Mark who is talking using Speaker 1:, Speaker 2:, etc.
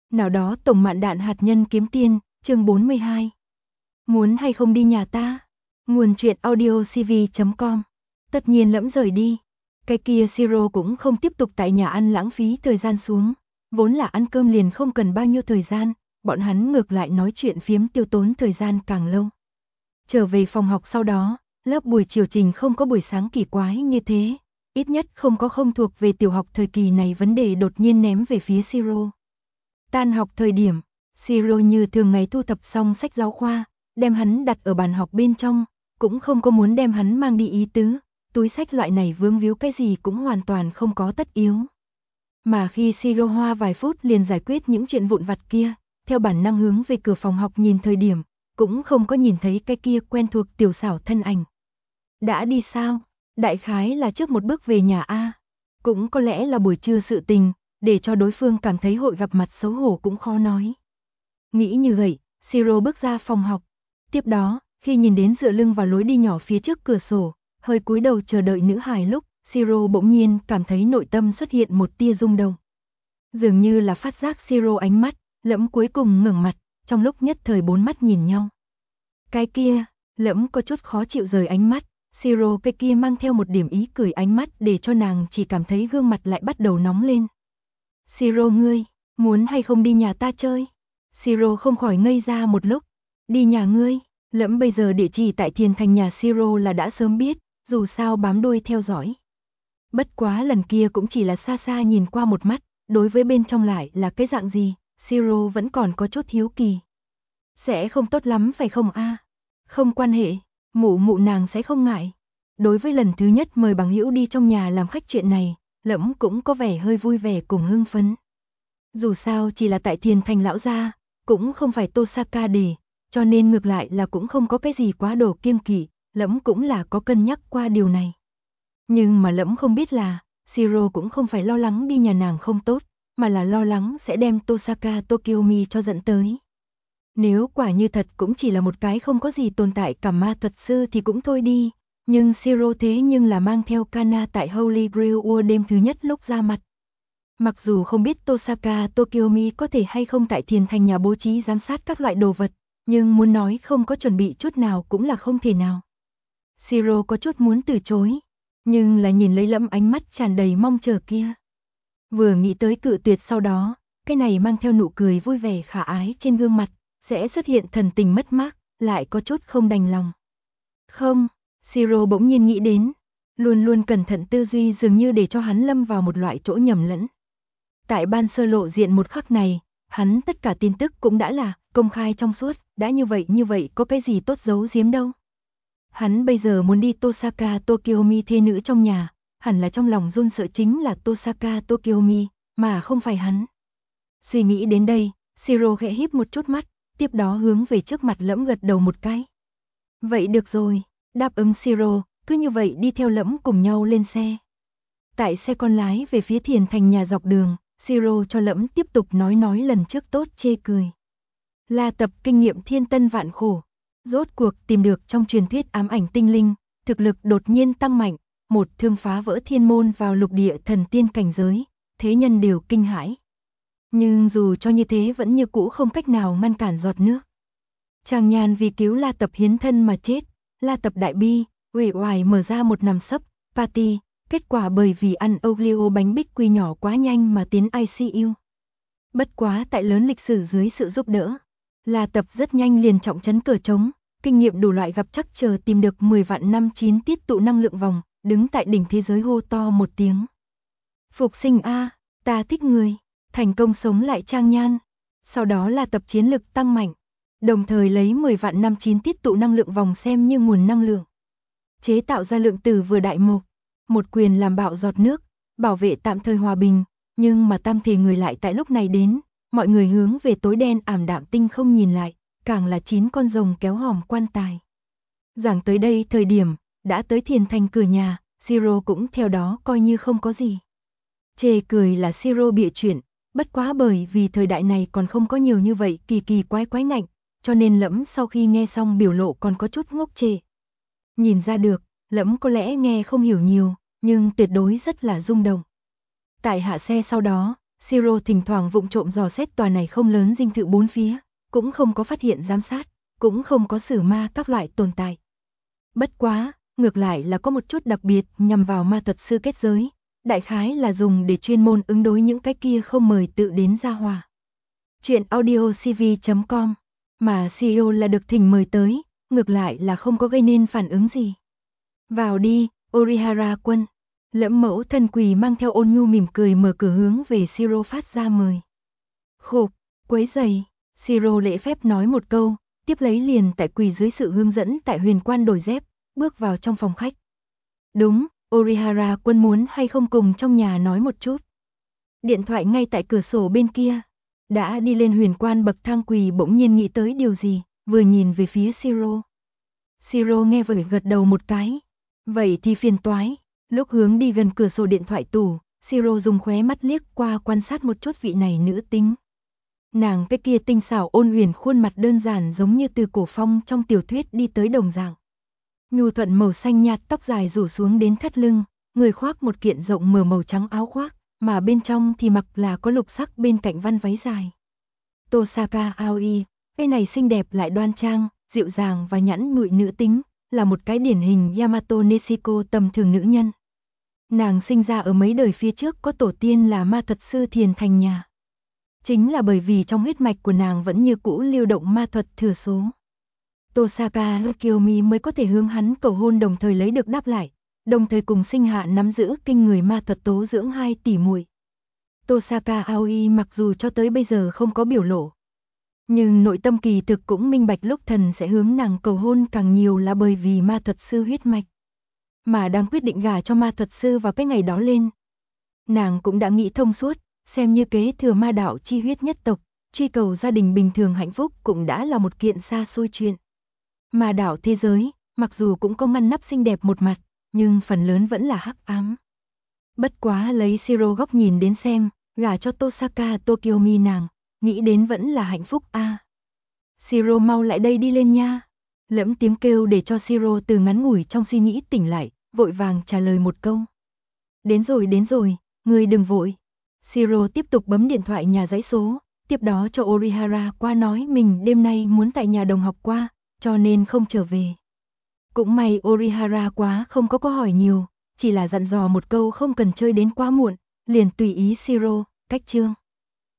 Speaker 1: Nào đó tổng mạn đạn hạt nhân kiếm tiên, chương 42. Muốn hay không đi nhà ta? Nguồn truyện audio cv.com. Tất nhiên Lẫm rời đi. Cái kia Siro cũng không tiếp tục tại nhà ăn lãng phí thời gian xuống. Vốn là ăn cơm liền không cần bao nhiêu thời gian, bọn hắn ngược lại nói chuyện phiếm tiêu tốn thời gian càng lâu. Trở về phòng học sau đó, lớp buổi chiều trình không có buổi sáng kỳ quái như thế. Ít nhất không có không thuộc về tiểu học thời kỳ này vấn đề đột nhiên ném về phía Siro. Tan học thời điểm, Siro như thường ngày thu thập xong sách giáo khoa, đem hắn đặt ở bàn học bên trong, cũng không có muốn đem hắn mang đi ý tứ, túi sách loại này vướng víu cái gì cũng hoàn toàn không có tất yếu. Mà khi Siro hoa vài phút liền giải quyết những chuyện vụn vặt kia, theo bản năng hướng về cửa phòng học nhìn thời điểm, cũng không có nhìn thấy cái kia quen thuộc tiểu xảo thân ảnh. Đã đi sao? Đại khái là trước một bước về nhà A. Cũng có lẽ là buổi trưa sự tình, để cho đối phương cảm thấy hội gặp mặt xấu hổ cũng khó nói. Nghĩ như vậy, Siro bước ra phòng học. Tiếp đó, khi nhìn đến dựa lưng vào lối đi nhỏ phía trước cửa sổ, hơi cúi đầu chờ đợi nữ hài lúc, Siro bỗng nhiên cảm thấy nội tâm xuất hiện một tia rung động. Dường như là phát giác Siro ánh mắt, Lẫm cuối cùng ngẩng mặt, trong lúc nhất thời bốn mắt nhìn nhau. Cái kia, Lẫm có chút khó chịu rời ánh mắt. Siro cái kia mang theo một điểm ý cười ánh mắt để cho nàng chỉ cảm thấy gương mặt lại bắt đầu nóng lên. Siro ngươi, muốn hay không đi nhà ta chơi? Siro không khỏi ngây ra một lúc. Đi nhà ngươi? Lẫm bây giờ địa chỉ tại Thiền Thành nhà Siro là đã sớm biết, dù sao bám đuôi theo dõi. Bất quá lần kia cũng chỉ là xa xa nhìn qua một mắt, đối với bên trong lại là cái dạng gì, Siro vẫn còn có chút hiếu kỳ. Sẽ không tốt lắm phải không a? Không quan hệ. Mụ nàng sẽ không ngại. Đối với lần thứ nhất mời bằng hữu đi trong nhà làm khách chuyện này, Lẫm cũng có vẻ hơi vui vẻ cùng hưng phấn. Dù sao chỉ là tại Thiền Thành lão gia, cũng không phải Tosaka đề, cho nên ngược lại là cũng không có cái gì quá đồ kiêng kỵ, Lẫm cũng là có cân nhắc qua điều này. Nhưng mà Lẫm không biết là, Siro cũng không phải lo lắng đi nhà nàng không tốt, mà là lo lắng sẽ đem Tosaka Tokyomi cho dẫn tới. Nếu quả như thật cũng chỉ là một cái không có gì tồn tại cả ma thuật sư thì cũng thôi đi, nhưng Siro thế nhưng là mang theo Kana tại Holy Grail World đêm thứ nhất lúc ra mặt. Mặc dù không biết Tosaka Tokyomi có thể hay không tại Thiền Thành nhà bố trí giám sát các loại đồ vật, nhưng muốn nói không có chuẩn bị chút nào cũng là không thể nào. Siro có chút muốn từ chối, nhưng là nhìn lấy Lẫm ánh mắt tràn đầy mong chờ kia. Vừa nghĩ tới cự tuyệt sau đó, cái này mang theo nụ cười vui vẻ khả ái trên gương mặt, sẽ xuất hiện thần tình mất mát, lại có chút không đành lòng. Không, Siro bỗng nhiên nghĩ đến, luôn luôn cẩn thận tư duy dường như để cho hắn lâm vào một loại chỗ nhầm lẫn. Tại ban sơ lộ diện một khắc này, hắn tất cả tin tức cũng đã là công khai trong suốt, đã như vậy có cái gì tốt giấu giếm đâu. Hắn bây giờ muốn đi Tosaka Tokyomi thê nữ trong nhà, hẳn là trong lòng run sợ chính là Tosaka Tokyomi, mà không phải hắn. Suy nghĩ đến đây, Siro khẽ híp một chút mắt, tiếp đó hướng về trước mặt Lẫm gật đầu một cái. Vậy được rồi, đáp ứng Siro, cứ như vậy đi theo Lẫm cùng nhau lên xe. Tại xe con lái về phía Thiền Thành nhà dọc đường, Siro cho Lẫm tiếp tục nói lần trước tốt chê cười. La Tập kinh nghiệm thiên tân vạn khổ, rốt cuộc tìm được trong truyền thuyết ám ảnh tinh linh, thực lực đột nhiên tăng mạnh, một thương phá vỡ thiên môn vào lục địa thần tiên cảnh giới, thế nhân đều kinh hãi. Nhưng dù cho như thế vẫn như cũ không cách nào ngăn cản giọt nước. Chàng Nhàn vì cứu La Tập hiến thân mà chết, La Tập đại bi, uể oải mở ra một nằm sấp, party, kết quả bởi vì ăn Oreo bánh bích quy nhỏ quá nhanh mà tiến ICU. Bất quá tại lớn lịch sử dưới sự giúp đỡ, La Tập rất nhanh liền trọng trấn cờ trống, kinh nghiệm đủ loại gặp chắc chờ tìm được 10 vạn năm 9 tiết tụ năng lượng vòng, đứng tại đỉnh thế giới hô to một tiếng. Phục sinh A, ta thích người. Thành công sống lại Trang Nhan. Sau đó là tập chiến lực tăng mạnh, đồng thời lấy 10 vạn năm 9 tiết tụ năng lượng vòng xem như nguồn năng lượng. Chế tạo ra lượng tử vừa đại mục, một quyền làm bạo giọt nước, bảo vệ tạm thời hòa bình, nhưng mà tam thể người lại tại lúc này đến, mọi người hướng về tối đen ảm đạm tinh không nhìn lại, càng là 9 con rồng kéo hòm quan tài. Giảng tới đây thời điểm, đã tới Thiền Thành cửa nhà, Siro cũng theo đó coi như không có gì. Chê cười là Siro bịa chuyện. Bất quá bởi vì thời đại này còn không có nhiều như vậy kỳ quái ngạnh, cho nên Lẫm sau khi nghe xong biểu lộ còn có chút ngốc trệ. Nhìn ra được, Lẫm có lẽ nghe không hiểu nhiều, nhưng tuyệt đối rất là rung động. Tại hạ xe sau đó, Shiro thỉnh thoảng vụng trộm dò xét tòa này không lớn dinh thự bốn phía, cũng không có phát hiện giám sát, cũng không có sử ma các loại tồn tại. Bất quá, ngược lại là có một chút đặc biệt nhằm vào ma thuật sư kết giới, đại khái là dùng để chuyên môn ứng đối những cái kia không mời tự đến gia hòa. Chuyện audiocv.com, mà Shiro là được thỉnh mời tới, ngược lại là không có gây nên phản ứng gì. Vào đi, Orihara quân. Lẫm mẫu thân quỳ mang theo ôn nhu mỉm cười mở cửa hướng về Shiro phát ra mời. Khục, quấy giày, Shiro lễ phép nói một câu, tiếp lấy liền tại quỳ dưới sự hướng dẫn tại huyền quan đổi dép, bước vào trong phòng khách. Đúng, Orihara quân muốn hay không cùng trong nhà nói một chút. Điện thoại ngay tại cửa sổ bên kia. Đã đi lên huyền quan bậc thang quỳ bỗng nhiên nghĩ tới điều gì, vừa nhìn về phía Shiro. Shiro nghe vậy gật đầu một cái. Vậy thì phiền toái. Lúc hướng đi gần cửa sổ điện thoại tủ, Shiro dùng khóe mắt liếc qua quan sát một chút vị này nữ tính. Nàng cái kia tinh xảo ôn huyền khuôn mặt đơn giản giống như từ cổ phong trong tiểu thuyết đi tới đồng dạng. Nhu thuận màu xanh nhạt tóc dài rủ xuống đến thắt lưng, người khoác một kiện rộng mở màu trắng áo khoác, mà bên trong thì mặc là có lục sắc bên cạnh văn váy dài. Tosaka Aoi, cái này xinh đẹp lại đoan trang, dịu dàng và nhẵn nhụi nữ tính, là một cái điển hình Yamato Neshiko tầm thường nữ nhân. Nàng sinh ra ở mấy đời phía trước có tổ tiên là ma thuật sư Thiền Thành nhà. Chính là bởi vì trong huyết mạch của nàng vẫn như cũ lưu động ma thuật thừa số. Tosaka Kiyomi mới có thể hướng hắn cầu hôn đồng thời lấy được đáp lại, đồng thời cùng sinh hạ nắm giữ kinh người ma thuật tố dưỡng 2 tỷ muội. Tosaka Aoi mặc dù cho tới bây giờ không có biểu lộ, nhưng nội tâm kỳ thực cũng minh bạch lúc thần sẽ hướng nàng cầu hôn càng nhiều là bởi vì ma thuật sư huyết mạch. Mà đang quyết định gả cho ma thuật sư vào cái ngày đó lên. Nàng cũng đã nghĩ thông suốt, xem như kế thừa ma đạo chi huyết nhất tộc, truy cầu gia đình bình thường hạnh phúc cũng đã là một kiện xa xôi chuyện. Ma đạo thế giới, mặc dù cũng có ngăn nắp xinh đẹp một mặt, nhưng phần lớn vẫn là hắc ám. Bất quá lấy Shiro góc nhìn đến xem, gả cho Tosaka Tokyomi nàng, nghĩ đến vẫn là hạnh phúc a. Shiro mau lại đây đi lên nha. Lẫm tiếng kêu để cho Shiro từ ngắn ngủi trong suy nghĩ tỉnh lại, vội vàng trả lời một câu. Đến rồi, ngươi đừng vội. Shiro tiếp tục bấm điện thoại nhà dãy số, tiếp đó cho Orihara qua nói mình đêm nay muốn tại nhà đồng học qua, cho nên không trở về. Cũng may Orihara quá không có hỏi nhiều, chỉ là dặn dò một câu không cần chơi đến quá muộn, liền tùy ý Shiro, cách chương.